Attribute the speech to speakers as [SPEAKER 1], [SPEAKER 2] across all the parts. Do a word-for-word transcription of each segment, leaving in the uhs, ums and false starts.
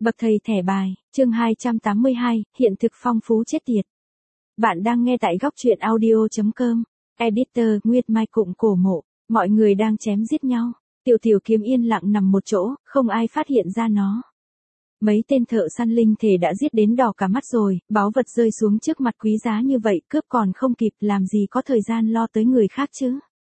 [SPEAKER 1] Bậc thầy thẻ bài, chương hai trăm tám mươi hai, hiện thực phong phú chết tiệt. Bạn đang nghe tại góc truyện audio.com. Editor Nguyệt Mai Cụng Cổ Mộ, mọi người đang chém giết nhau. Tiểu tiểu kiếm yên lặng nằm một chỗ, không ai phát hiện ra nó. Mấy tên thợ săn linh thể đã giết đến đỏ cả mắt rồi, báu vật rơi xuống trước mặt quý giá như vậy, cướp còn không kịp, làm gì có thời gian lo tới người khác chứ.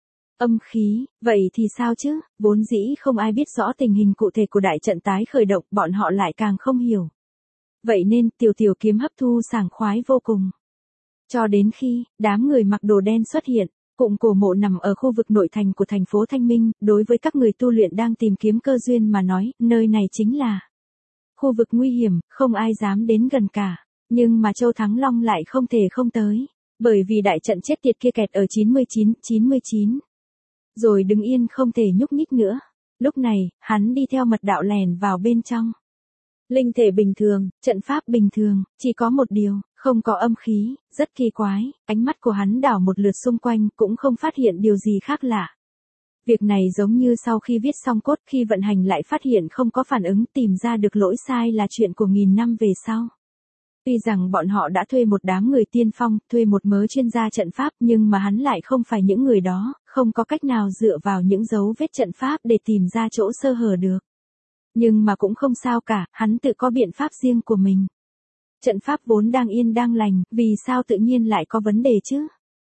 [SPEAKER 1] Âm khí, vậy thì sao chứ, vốn dĩ không ai biết rõ tình hình cụ thể của đại trận tái khởi động, bọn họ lại càng không hiểu. Vậy nên, tiểu tiểu kiếm hấp thu sảng khoái vô cùng. Cho đến khi, đám người mặc đồ đen xuất hiện, Cụng Cổ Mộ nằm ở khu vực nội thành của thành phố Thanh Minh, đối với các người tu luyện đang tìm kiếm cơ duyên mà nói, nơi này chính là khu vực nguy hiểm, không ai dám đến gần cả. Nhưng mà Châu Thắng Long lại không thể không tới, bởi vì đại trận chết tiệt kia kẹt ở chín mươi chín, chín mươi chín. Rồi đứng yên không thể nhúc nhích nữa. Lúc này, hắn đi theo mật đạo lèn vào bên trong. Linh thể bình thường, trận pháp bình thường, chỉ có một điều, không có âm khí, rất kỳ quái, ánh mắt của hắn đảo một lượt xung quanh, cũng không phát hiện điều gì khác lạ. Việc này giống như sau khi viết xong cốt, khi vận hành lại phát hiện không có phản ứng, tìm ra được lỗi sai là chuyện của nghìn năm về sau. Tuy rằng bọn họ đã thuê một đám người tiên phong, thuê một mớ chuyên gia trận pháp, nhưng mà hắn lại không phải những người đó, không có cách nào dựa vào những dấu vết trận pháp để tìm ra chỗ sơ hở được. Nhưng mà cũng không sao cả, hắn tự có biện pháp riêng của mình. Trận pháp vốn đang yên đang lành, vì sao tự nhiên lại có vấn đề chứ?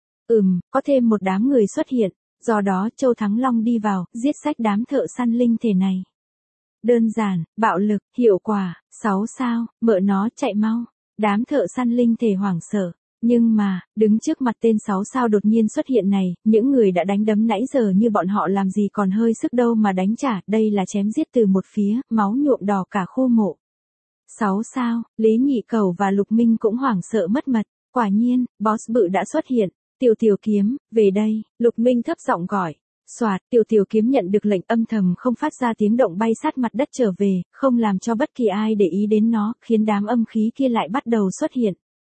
[SPEAKER 1] Ừm, có thêm một đám người xuất hiện, do đó Châu Thắng Long đi vào, giết sách đám thợ săn linh thể này. Đơn giản, bạo lực, hiệu quả, sáu sao, mợ nó chạy mau. Đám thợ săn linh thể hoảng sợ. Nhưng mà, đứng trước mặt tên sáu sao đột nhiên xuất hiện này, những người đã đánh đấm nãy giờ như bọn họ làm gì còn hơi sức đâu mà đánh trả, đây là chém giết từ một phía, máu nhuộm đỏ cả khu mộ. Sáu sao, Lý Nhị Cẩu và Lục Minh cũng hoảng sợ mất mật, quả nhiên, boss bự đã xuất hiện, tiểu tiểu kiếm, về đây, Lục Minh thấp giọng gọi. Soạt, tiểu tiểu kiếm nhận được lệnh âm thầm không phát ra tiếng động bay sát mặt đất trở về, không làm cho bất kỳ ai để ý đến nó, khiến đám âm khí kia lại bắt đầu xuất hiện.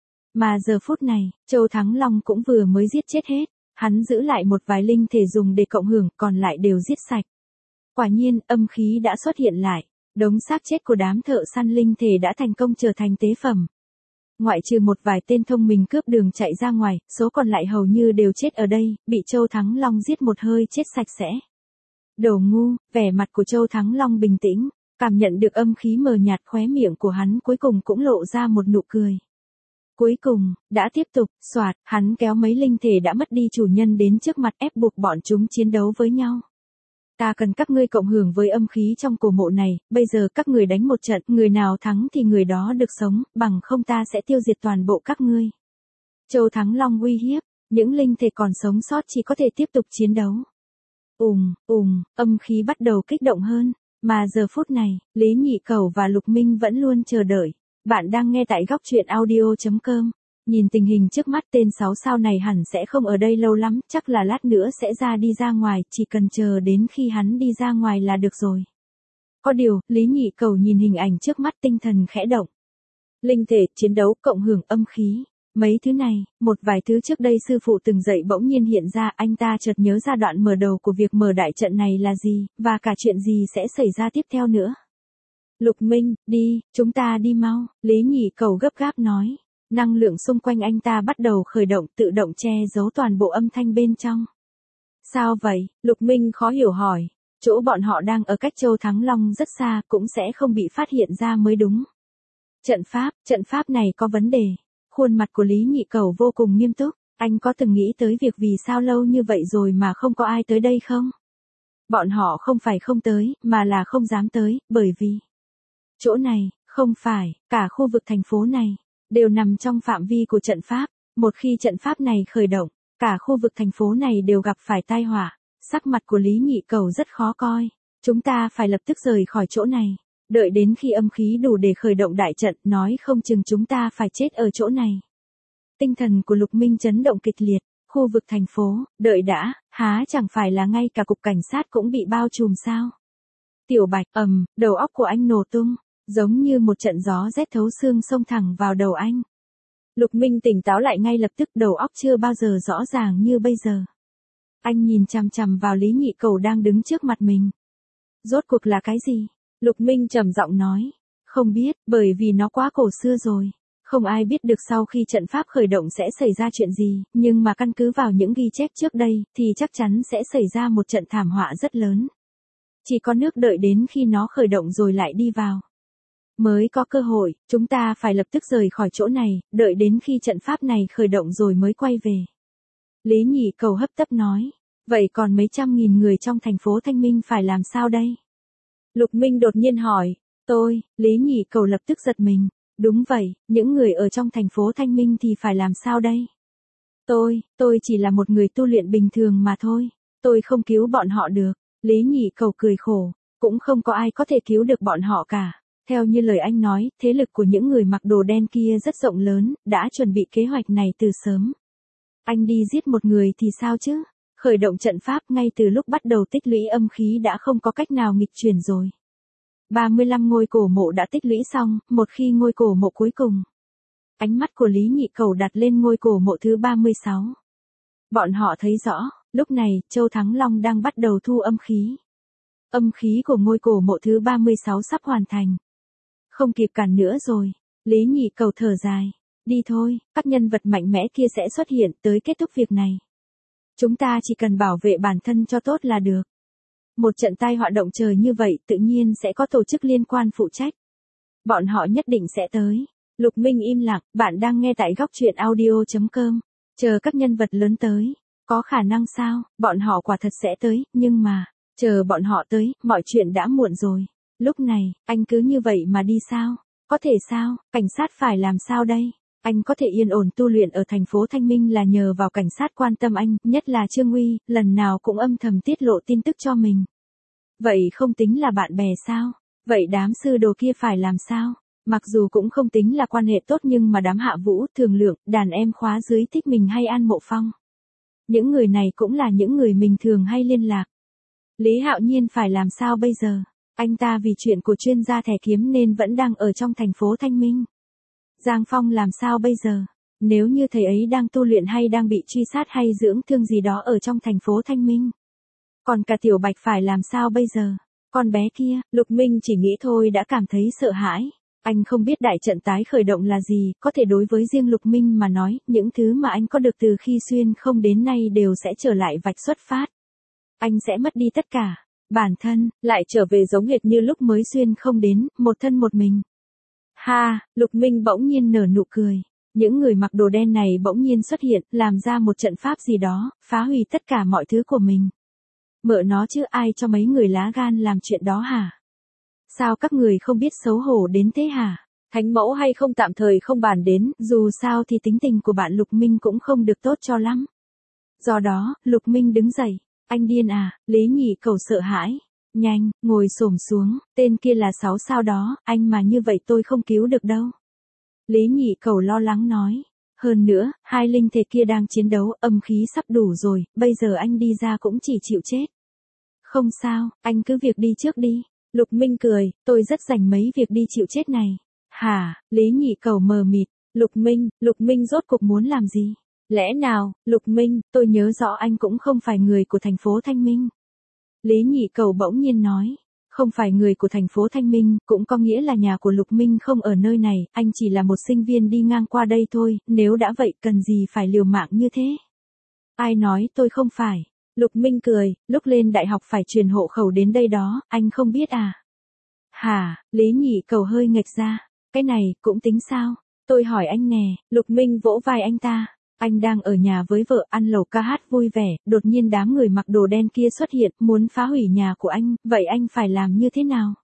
[SPEAKER 1] Mà giờ phút này, Châu Thắng Long cũng vừa mới giết chết hết, hắn giữ lại một vài linh thể dùng để cộng hưởng, còn lại đều giết sạch. Quả nhiên, âm khí đã xuất hiện lại, đống xác chết của đám thợ săn linh thể đã thành công trở thành tế phẩm. Ngoại trừ một vài tên thông minh cướp đường chạy ra ngoài, số còn lại hầu như đều chết ở đây, bị Châu Thắng Long giết một hơi chết sạch sẽ. Đồ ngu, vẻ mặt của Châu Thắng Long bình tĩnh, cảm nhận được âm khí mờ nhạt, khóe miệng của hắn cuối cùng cũng lộ ra một nụ cười. Cuối cùng, đã tiếp tục, soạt, hắn kéo mấy linh thể đã mất đi chủ nhân đến trước mặt ép buộc bọn chúng chiến đấu với nhau. Ta cần các ngươi cộng hưởng với âm khí trong cổ mộ này, bây giờ các người đánh một trận, người nào thắng thì người đó được sống, bằng không ta sẽ tiêu diệt toàn bộ các ngươi. Châu Thắng Long uy hiếp, những linh thể còn sống sót chỉ có thể tiếp tục chiến đấu. Ùm, ùm, âm khí bắt đầu kích động hơn, mà giờ phút này, Lý Nhị Cẩu và Lục Minh vẫn luôn chờ đợi. Bạn đang nghe tại góc truyện audio.com. Nhìn tình hình trước mắt tên sáu sao này hẳn sẽ không ở đây lâu lắm, chắc là lát nữa sẽ ra đi ra ngoài, chỉ cần chờ đến khi hắn đi ra ngoài là được rồi. Có điều, Lý Nhị Cẩu nhìn hình ảnh trước mắt tinh thần khẽ động. Linh thể, chiến đấu, cộng hưởng âm khí. Mấy thứ này, một vài thứ trước đây sư phụ từng dạy bỗng nhiên hiện ra, anh ta chợt nhớ ra đoạn mở đầu của việc mở đại trận này là gì, và cả chuyện gì sẽ xảy ra tiếp theo nữa. Lục Minh, đi, chúng ta đi mau, Lý Nhị Cẩu gấp gáp nói. Năng lượng xung quanh anh ta bắt đầu khởi động, tự động che giấu toàn bộ âm thanh bên trong. Sao vậy? Lục Minh khó hiểu hỏi. Chỗ bọn họ đang ở cách Châu Thắng Long rất xa, cũng sẽ không bị phát hiện ra mới đúng. Trận pháp, trận pháp này có vấn đề. Khuôn mặt của Lý Nhị Cẩu vô cùng nghiêm túc. Anh có từng nghĩ tới việc vì sao lâu như vậy rồi mà không có ai tới đây không? Bọn họ không phải không tới, mà là không dám tới, bởi vì chỗ này, không phải, cả khu vực thành phố này đều nằm trong phạm vi của trận pháp, một khi trận pháp này khởi động, cả khu vực thành phố này đều gặp phải tai họa. Sắc mặt của Lý Nhị Cẩu rất khó coi, chúng ta phải lập tức rời khỏi chỗ này, đợi đến khi âm khí đủ để khởi động đại trận, nói không chừng chúng ta phải chết ở chỗ này. Tinh thần của Lục Minh chấn động kịch liệt, khu vực thành phố, đợi đã, há chẳng phải là ngay cả cục cảnh sát cũng bị bao trùm sao? Tiểu Bạch, ầm, đầu óc của anh nổ tung. Giống như một trận gió rét thấu xương xông thẳng vào đầu anh. Lục Minh tỉnh táo lại ngay lập tức, đầu óc chưa bao giờ rõ ràng như bây giờ. Anh nhìn chằm chằm vào Lý Nhị Cẩu đang đứng trước mặt mình. Rốt cuộc là cái gì? Lục Minh trầm giọng nói. Không biết, bởi vì nó quá cổ xưa rồi. Không ai biết được sau khi trận pháp khởi động sẽ xảy ra chuyện gì, nhưng mà căn cứ vào những ghi chép trước đây, thì chắc chắn sẽ xảy ra một trận thảm họa rất lớn. Chỉ có nước đợi đến khi nó khởi động rồi lại đi vào. Mới có cơ hội, chúng ta phải lập tức rời khỏi chỗ này, đợi đến khi trận pháp này khởi động rồi mới quay về. Lý Nhị Cầu hấp tấp nói. Vậy còn mấy trăm nghìn người trong thành phố Thanh Minh phải làm sao đây? Lục Minh đột nhiên hỏi. Tôi, Lý Nhị Cầu lập tức giật mình. Đúng vậy, những người ở trong thành phố Thanh Minh thì phải làm sao đây? Tôi, tôi chỉ là một người tu luyện bình thường mà thôi. Tôi không cứu bọn họ được. Lý Nhị Cầu cười khổ. Cũng không có ai có thể cứu được bọn họ cả. Theo như lời anh nói, thế lực của những người mặc đồ đen kia rất rộng lớn, đã chuẩn bị kế hoạch này từ sớm. Anh đi giết một người thì sao chứ? Khởi động trận pháp ngay từ lúc bắt đầu tích lũy âm khí đã không có cách nào nghịch chuyển rồi. ba mươi lăm ngôi cổ mộ đã tích lũy xong, một khi ngôi cổ mộ cuối cùng. Ánh mắt của Lý Nhị Cầu đặt lên ngôi cổ mộ thứ ba mươi sáu. Bọn họ thấy rõ, lúc này, Châu Thắng Long đang bắt đầu thu âm khí. Âm khí của ngôi cổ mộ thứ ba mươi sáu sắp hoàn thành. Không kịp cản nữa rồi. Lý Nhị Cầu thở dài. Đi thôi, các nhân vật mạnh mẽ kia sẽ xuất hiện tới kết thúc việc này. Chúng ta chỉ cần bảo vệ bản thân cho tốt là được. Một trận tai họa động trời như vậy tự nhiên sẽ có tổ chức liên quan phụ trách. Bọn họ nhất định sẽ tới. Lục Minh im lặng, bạn đang nghe tại góc truyện audio chấm com. Chờ các nhân vật lớn tới. Có khả năng sao, bọn họ quả thật sẽ tới, nhưng mà, chờ bọn họ tới, mọi chuyện đã muộn rồi. Lúc này, anh cứ như vậy mà đi sao? Có thể sao, cảnh sát phải làm sao đây? Anh có thể yên ổn tu luyện ở thành phố Thanh Minh là nhờ vào cảnh sát quan tâm anh, nhất là Trương Uy, lần nào cũng âm thầm tiết lộ tin tức cho mình. Vậy không tính là bạn bè sao? Vậy đám sư đồ kia phải làm sao? Mặc dù cũng không tính là quan hệ tốt nhưng mà đám Hạ Vũ, Thường Lượng, đàn em khóa dưới Thích Mình hay An Mộ Phong. Những người này cũng là những người mình thường hay liên lạc. Lý Hạo Nhiên phải làm sao bây giờ? Anh ta vì chuyện của chuyên gia thẻ kiếm nên vẫn đang ở trong thành phố Thanh Minh. Giang Phong làm sao bây giờ? Nếu như thầy ấy đang tu luyện hay đang bị truy sát hay dưỡng thương gì đó ở trong thành phố Thanh Minh. Còn cả Tiểu Bạch phải làm sao bây giờ? Con bé kia, Lục Minh chỉ nghĩ thôi đã cảm thấy sợ hãi. Anh không biết đại trận tái khởi động là gì, có thể đối với riêng Lục Minh mà nói, những thứ mà anh có được từ khi xuyên không đến nay đều sẽ trở lại vạch xuất phát. Anh sẽ mất đi tất cả. Bản thân, lại trở về giống hệt như lúc mới xuyên không đến, một thân một mình. Ha, Lục Minh bỗng nhiên nở nụ cười. Những người mặc đồ đen này bỗng nhiên xuất hiện, làm ra một trận pháp gì đó, phá hủy tất cả mọi thứ của mình. Mợ nó chứ ai cho mấy người lá gan làm chuyện đó hả? Sao các người không biết xấu hổ đến thế hả? Thánh mẫu hay không tạm thời không bàn đến, dù sao thì tính tình của bạn Lục Minh cũng không được tốt cho lắm. Do đó, Lục Minh đứng dậy. Anh điên à, Lý Nhị Cầu sợ hãi. Nhanh, ngồi xổm xuống, tên kia là sáu sao đó, anh mà như vậy tôi không cứu được đâu. Lý Nhị Cầu lo lắng nói. Hơn nữa, hai linh thể kia đang chiến đấu, âm khí sắp đủ rồi, bây giờ anh đi ra cũng chỉ chịu chết. Không sao, anh cứ việc đi trước đi. Lục Minh cười, tôi rất rảnh mấy việc đi chịu chết này. Hả, Lý Nhị Cầu mờ mịt. Lục Minh, Lục Minh rốt cuộc muốn làm gì? Lẽ nào, Lục Minh, tôi nhớ rõ anh cũng không phải người của thành phố Thanh Minh. Lý Nhị Cầu bỗng nhiên nói, không phải người của thành phố Thanh Minh, cũng có nghĩa là nhà của Lục Minh không ở nơi này, anh chỉ là một sinh viên đi ngang qua đây thôi, nếu đã vậy cần gì phải liều mạng như thế. Ai nói tôi không phải? Lục Minh cười, lúc lên đại học phải truyền hộ khẩu đến đây đó, anh không biết à? Hả, Lý Nhị Cầu hơi nghệch ra, cái này, cũng tính sao? Tôi hỏi anh nè, Lục Minh vỗ vai anh ta. Anh đang ở nhà với vợ ăn lẩu ca hát vui vẻ, đột nhiên đám người mặc đồ đen kia xuất hiện, muốn phá hủy nhà của anh, vậy anh phải làm như thế nào?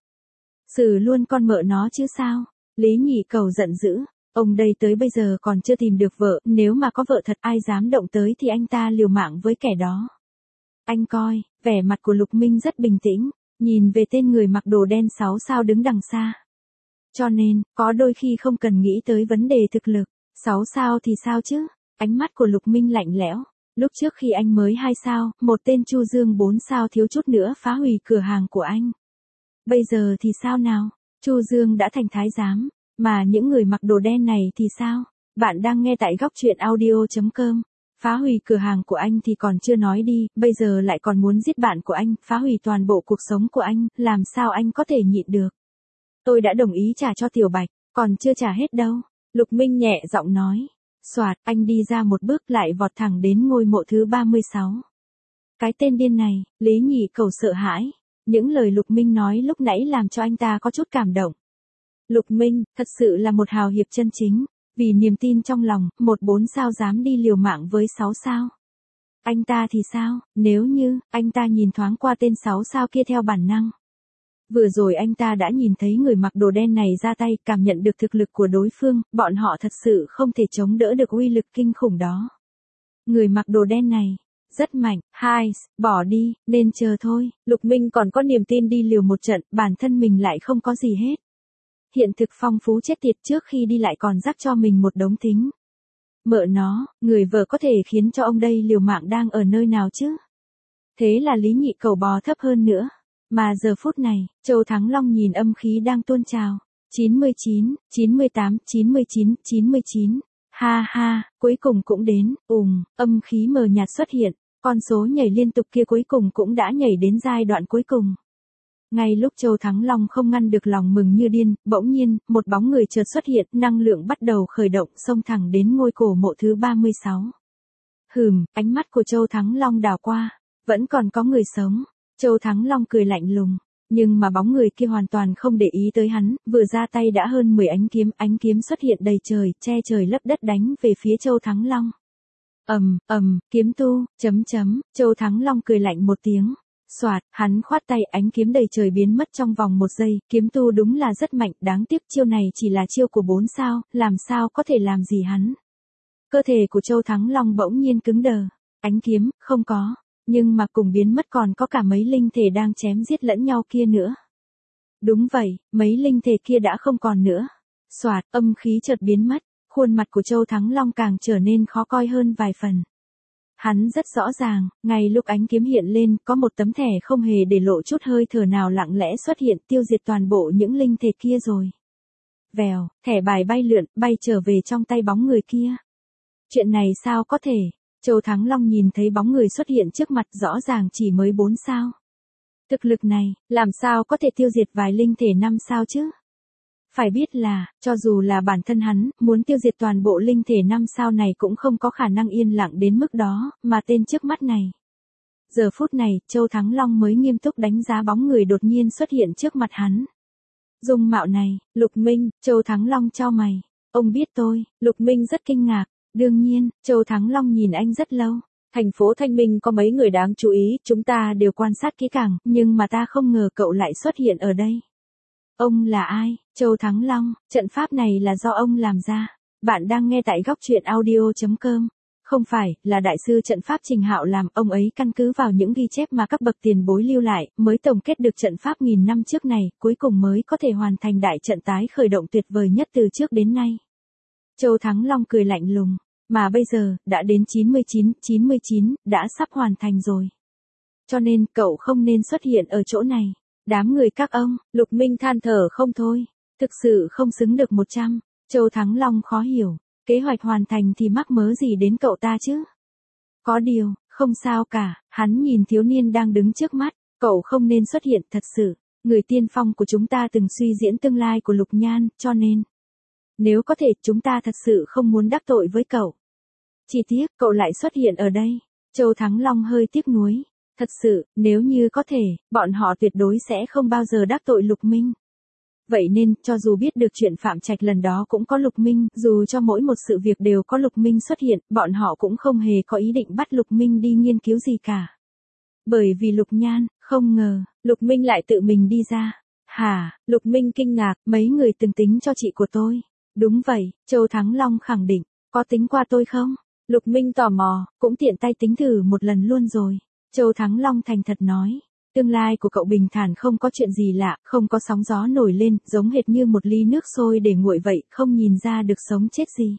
[SPEAKER 1] Xử luôn con mợ nó chứ sao? Lý Nhị Cầu giận dữ, ông đây tới bây giờ còn chưa tìm được vợ, nếu mà có vợ thật ai dám động tới thì anh ta liều mạng với kẻ đó. Anh coi, vẻ mặt của Lục Minh rất bình tĩnh, nhìn về tên người mặc đồ đen sáu sao đứng đằng xa. Cho nên, có đôi khi không cần nghĩ tới vấn đề thực lực, sáu sao thì sao chứ? Ánh mắt của Lục Minh lạnh lẽo, lúc trước khi anh mới hai sao, một tên Chu Dương bốn sao thiếu chút nữa phá hủy cửa hàng của anh. Bây giờ thì sao nào? Chu Dương đã thành thái giám, mà những người mặc đồ đen này thì sao? Bạn đang nghe tại góc truyện audio chấm com. Phá hủy cửa hàng của anh thì còn chưa nói đi, bây giờ lại còn muốn giết bạn của anh, phá hủy toàn bộ cuộc sống của anh, làm sao anh có thể nhịn được? tôi đã đồng ý trả cho Tiểu Bạch, còn chưa trả hết đâu. Lục Minh nhẹ giọng nói. Soạt, anh đi ra một bước lại vọt thẳng đến ngôi mộ thứ ba mươi sáu. Cái tên điên này, Lý Nhị Cầu sợ hãi. Những lời Lục Minh nói lúc nãy làm cho anh ta có chút cảm động. Lục Minh, thật sự là một hào hiệp chân chính. Vì niềm tin trong lòng, một bốn sao dám đi liều mạng với sáu sao. Anh ta thì sao, nếu như, anh ta nhìn thoáng qua tên sáu sao kia theo bản năng. Vừa rồi anh ta đã nhìn thấy người mặc đồ đen này ra tay, cảm nhận được thực lực của đối phương, bọn họ thật sự không thể chống đỡ được uy lực kinh khủng đó. Người mặc đồ đen này, rất mạnh, hai, bỏ đi, nên chờ thôi. Lục Minh còn có niềm tin đi liều một trận, bản thân mình lại không có gì hết. Hiện thực phong phú chết tiệt, trước khi đi lại còn rắc cho mình một đống tính. Mợ nó, người vợ có thể khiến cho ông đây liều mạng đang ở nơi nào chứ? Thế là Lý Nhị Cầu bò thấp hơn nữa. Mà giờ phút này, Châu Thắng Long nhìn âm khí đang tuôn trào. chín mươi chín, chín mươi tám, chín mươi chín, chín mươi chín. Ha ha, cuối cùng cũng đến, ùm, âm khí mờ nhạt xuất hiện. Con số nhảy liên tục kia cuối cùng cũng đã nhảy đến giai đoạn cuối cùng. Ngay lúc Châu Thắng Long không ngăn được lòng mừng như điên, bỗng nhiên, một bóng người chợt xuất hiện, năng lượng bắt đầu khởi động, xông thẳng đến ngôi cổ mộ thứ ba mươi sáu. Hừm, ánh mắt của Châu Thắng Long đảo qua, vẫn còn có người sống. Châu Thắng Long cười lạnh lùng, nhưng mà bóng người kia hoàn toàn không để ý tới hắn, vừa ra tay đã hơn mười ánh kiếm, ánh kiếm xuất hiện đầy trời, che trời lấp đất đánh về phía Châu Thắng Long. Ầm, ầm, kiếm tu, chấm chấm, Châu Thắng Long cười lạnh một tiếng. Soạt, hắn khoát tay, ánh kiếm đầy trời biến mất trong vòng một giây, kiếm tu đúng là rất mạnh, đáng tiếc chiêu này chỉ là chiêu của bốn sao, làm sao có thể làm gì hắn. Cơ thể của Châu Thắng Long bỗng nhiên cứng đờ, ánh kiếm, không có, nhưng mà cùng biến mất còn có cả mấy linh thể đang chém giết lẫn nhau kia nữa. Đúng vậy, mấy linh thể kia đã không còn nữa. Soạt, âm khí chợt biến mất, khuôn mặt của Châu Thắng Long càng trở nên khó coi hơn vài phần. Hắn rất rõ ràng, ngay lúc ánh kiếm hiện lên, có một tấm thẻ không hề để lộ chút hơi thở nào lặng lẽ xuất hiện, tiêu diệt toàn bộ những linh thể kia rồi. Vèo, thẻ bài bay lượn, bay trở về trong tay bóng người kia. Chuyện này sao có thể? Châu Thắng Long nhìn thấy bóng người xuất hiện trước mặt, rõ ràng chỉ mới bốn sao. Thực lực này, làm sao có thể tiêu diệt vài linh thể năm sao chứ? Phải biết là, cho dù là bản thân hắn, muốn tiêu diệt toàn bộ linh thể năm sao này cũng không có khả năng yên lặng đến mức đó, mà tên trước mắt này. Giờ phút này, Châu Thắng Long mới nghiêm túc đánh giá bóng người đột nhiên xuất hiện trước mặt hắn. Dung mạo này, Lục Minh, Châu Thắng Long chau mày. Ông biết tôi, Lục Minh rất kinh ngạc. Đương nhiên, Châu Thắng Long nhìn anh rất lâu. Thành phố Thanh Minh có mấy người đáng chú ý, chúng ta đều quan sát kỹ càng, nhưng mà ta không ngờ cậu lại xuất hiện ở đây. Ông là ai? Châu Thắng Long, trận pháp này là do ông làm ra. Bạn đang nghe tại góc truyện audio chấm com. Không phải, là đại sư trận pháp Trình Hạo làm, ông ấy căn cứ vào những ghi chép mà các bậc tiền bối lưu lại, mới tổng kết được trận pháp nghìn năm trước này, cuối cùng mới có thể hoàn thành đại trận tái khởi động tuyệt vời nhất từ trước đến nay. Châu Thắng Long cười lạnh lùng, mà bây giờ, đã đến chín mươi chín, chín mươi chín, đã sắp hoàn thành rồi. Cho nên, cậu không nên xuất hiện ở chỗ này. Đám người các ông, Lục Minh than thở không thôi, thực sự không xứng được một trăm. Châu Thắng Long khó hiểu, kế hoạch hoàn thành thì mắc mớ gì đến cậu ta chứ? Có điều, không sao cả, hắn nhìn thiếu niên đang đứng trước mắt, cậu không nên xuất hiện thật sự, người tiên phong của chúng ta từng suy diễn tương lai của Lục Nhan, cho nên, nếu có thể chúng ta thật sự không muốn đắc tội với cậu. Chỉ tiếc, cậu lại xuất hiện ở đây. Châu Thắng Long hơi tiếc nuối. Thật sự, nếu như có thể, bọn họ tuyệt đối sẽ không bao giờ đắc tội Lục Minh. Vậy nên, cho dù biết được chuyện Phạm Trạch lần đó cũng có Lục Minh, dù cho mỗi một sự việc đều có Lục Minh xuất hiện, bọn họ cũng không hề có ý định bắt Lục Minh đi nghiên cứu gì cả. Bởi vì Lục Nhan, không ngờ, Lục Minh lại tự mình đi ra. Hả, Lục Minh kinh ngạc, mấy người từng tính cho chị của tôi. Đúng vậy, Châu Thắng Long khẳng định, có tính qua tôi không? Lục Minh tò mò, cũng tiện tay tính thử một lần luôn rồi. Châu Thắng Long thành thật nói, tương lai của cậu bình thản không có chuyện gì lạ, không có sóng gió nổi lên, giống hệt như một ly nước sôi để nguội vậy, không nhìn ra được sống chết gì.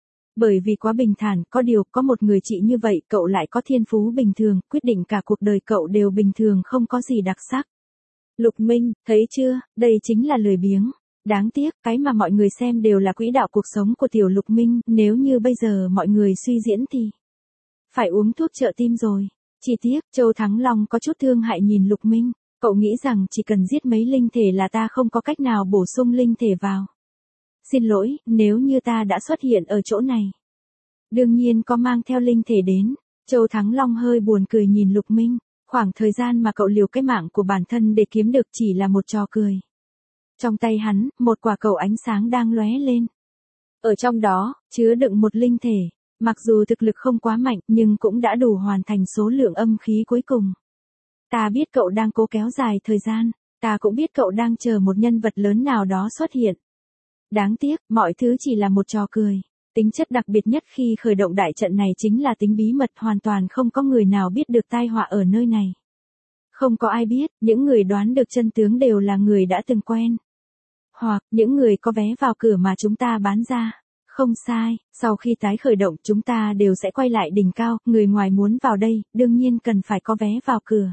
[SPEAKER 1] Bởi vì quá bình thản, có điều, có một người chị như vậy, cậu lại có thiên phú bình thường, quyết định cả cuộc đời cậu đều bình thường không có gì đặc sắc. Lục Minh, thấy chưa, đây chính là lười biếng. Đáng tiếc, cái mà mọi người xem đều là quỹ đạo cuộc sống của tiểu Lục Minh, nếu như bây giờ mọi người suy diễn thì phải uống thuốc trợ tim rồi. Chỉ tiếc, Châu Thắng Long có chút thương hại nhìn Lục Minh, Cậu nghĩ rằng chỉ cần giết mấy linh thể là ta không có cách nào bổ sung linh thể vào. Xin lỗi, nếu như ta đã xuất hiện ở chỗ này. Đương nhiên có mang theo linh thể đến. Châu Thắng Long hơi buồn cười nhìn Lục Minh. Khoảng thời gian mà cậu liều cái mạng của bản thân để kiếm được chỉ là một trò cười. Trong tay hắn, một quả cầu ánh sáng đang lóe lên. Ở trong đó, chứa đựng một linh thể. Mặc dù thực lực không quá mạnh nhưng cũng đã đủ hoàn thành số lượng âm khí cuối cùng. Ta biết cậu đang cố kéo dài thời gian. Ta cũng biết cậu đang chờ một nhân vật lớn nào đó xuất hiện. Đáng tiếc, mọi thứ chỉ là một trò cười. Tính chất đặc biệt nhất khi khởi động đại trận này chính là tính bí mật, hoàn toàn không có người nào biết được tai họa ở nơi này. Không có ai biết, những người đoán được chân tướng đều là người đã từng quen. Hoặc, những người có vé vào cửa mà chúng ta bán ra. Không sai, sau khi tái khởi động chúng ta đều sẽ quay lại đỉnh cao, người ngoài muốn vào đây, đương nhiên cần phải có vé vào cửa.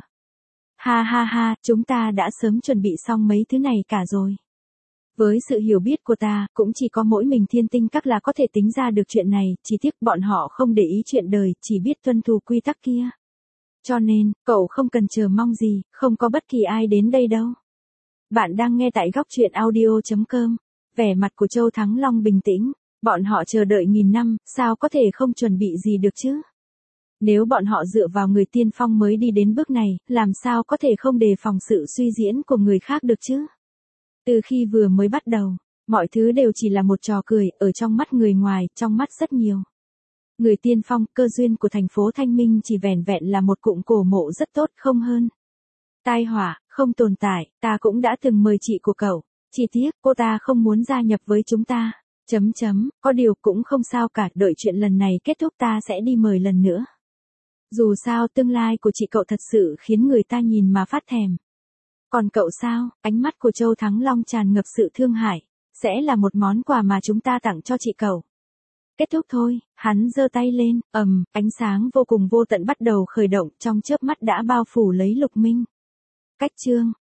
[SPEAKER 1] Ha ha ha, chúng ta đã sớm chuẩn bị xong mấy thứ này cả rồi. Với sự hiểu biết của ta, cũng chỉ có mỗi mình Thiên Tinh Các là có thể tính ra được chuyện này, chỉ tiếc bọn họ không để ý chuyện đời, chỉ biết tuân thủ quy tắc kia. Cho nên, cậu không cần chờ mong gì, không có bất kỳ ai đến đây đâu. Bạn đang nghe tại góc truyện audio chấm com. Vẻ mặt của Châu Thắng Long bình tĩnh, bọn họ chờ đợi nghìn năm, sao có thể không chuẩn bị gì được chứ? Nếu bọn họ dựa vào người tiên phong mới đi đến bước này, làm sao có thể không đề phòng sự suy diễn của người khác được chứ? Từ khi vừa mới bắt đầu, mọi thứ đều chỉ là một trò cười, ở trong mắt người ngoài, trong mắt rất nhiều. Người tiên phong, cơ duyên của thành phố Thanh Minh chỉ vẻn vẹn là một cụm cổ mộ rất tốt không hơn. Tai họa, không tồn tại, ta cũng đã từng mời chị của cậu, chỉ tiếc cô ta không muốn gia nhập với chúng ta. Chấm chấm, có điều cũng không sao cả, đợi chuyện lần này kết thúc ta sẽ đi mời lần nữa. Dù sao tương lai của chị cậu thật sự khiến người ta nhìn mà phát thèm. Còn cậu sao? Ánh mắt của Châu Thắng Long tràn ngập sự thương hại. Sẽ là một món quà mà chúng ta tặng cho chị cậu. Kết thúc thôi, hắn giơ tay lên, ầm, ánh sáng vô cùng vô tận bắt đầu khởi động, trong chớp mắt đã bao phủ lấy Lục Minh. Cách chương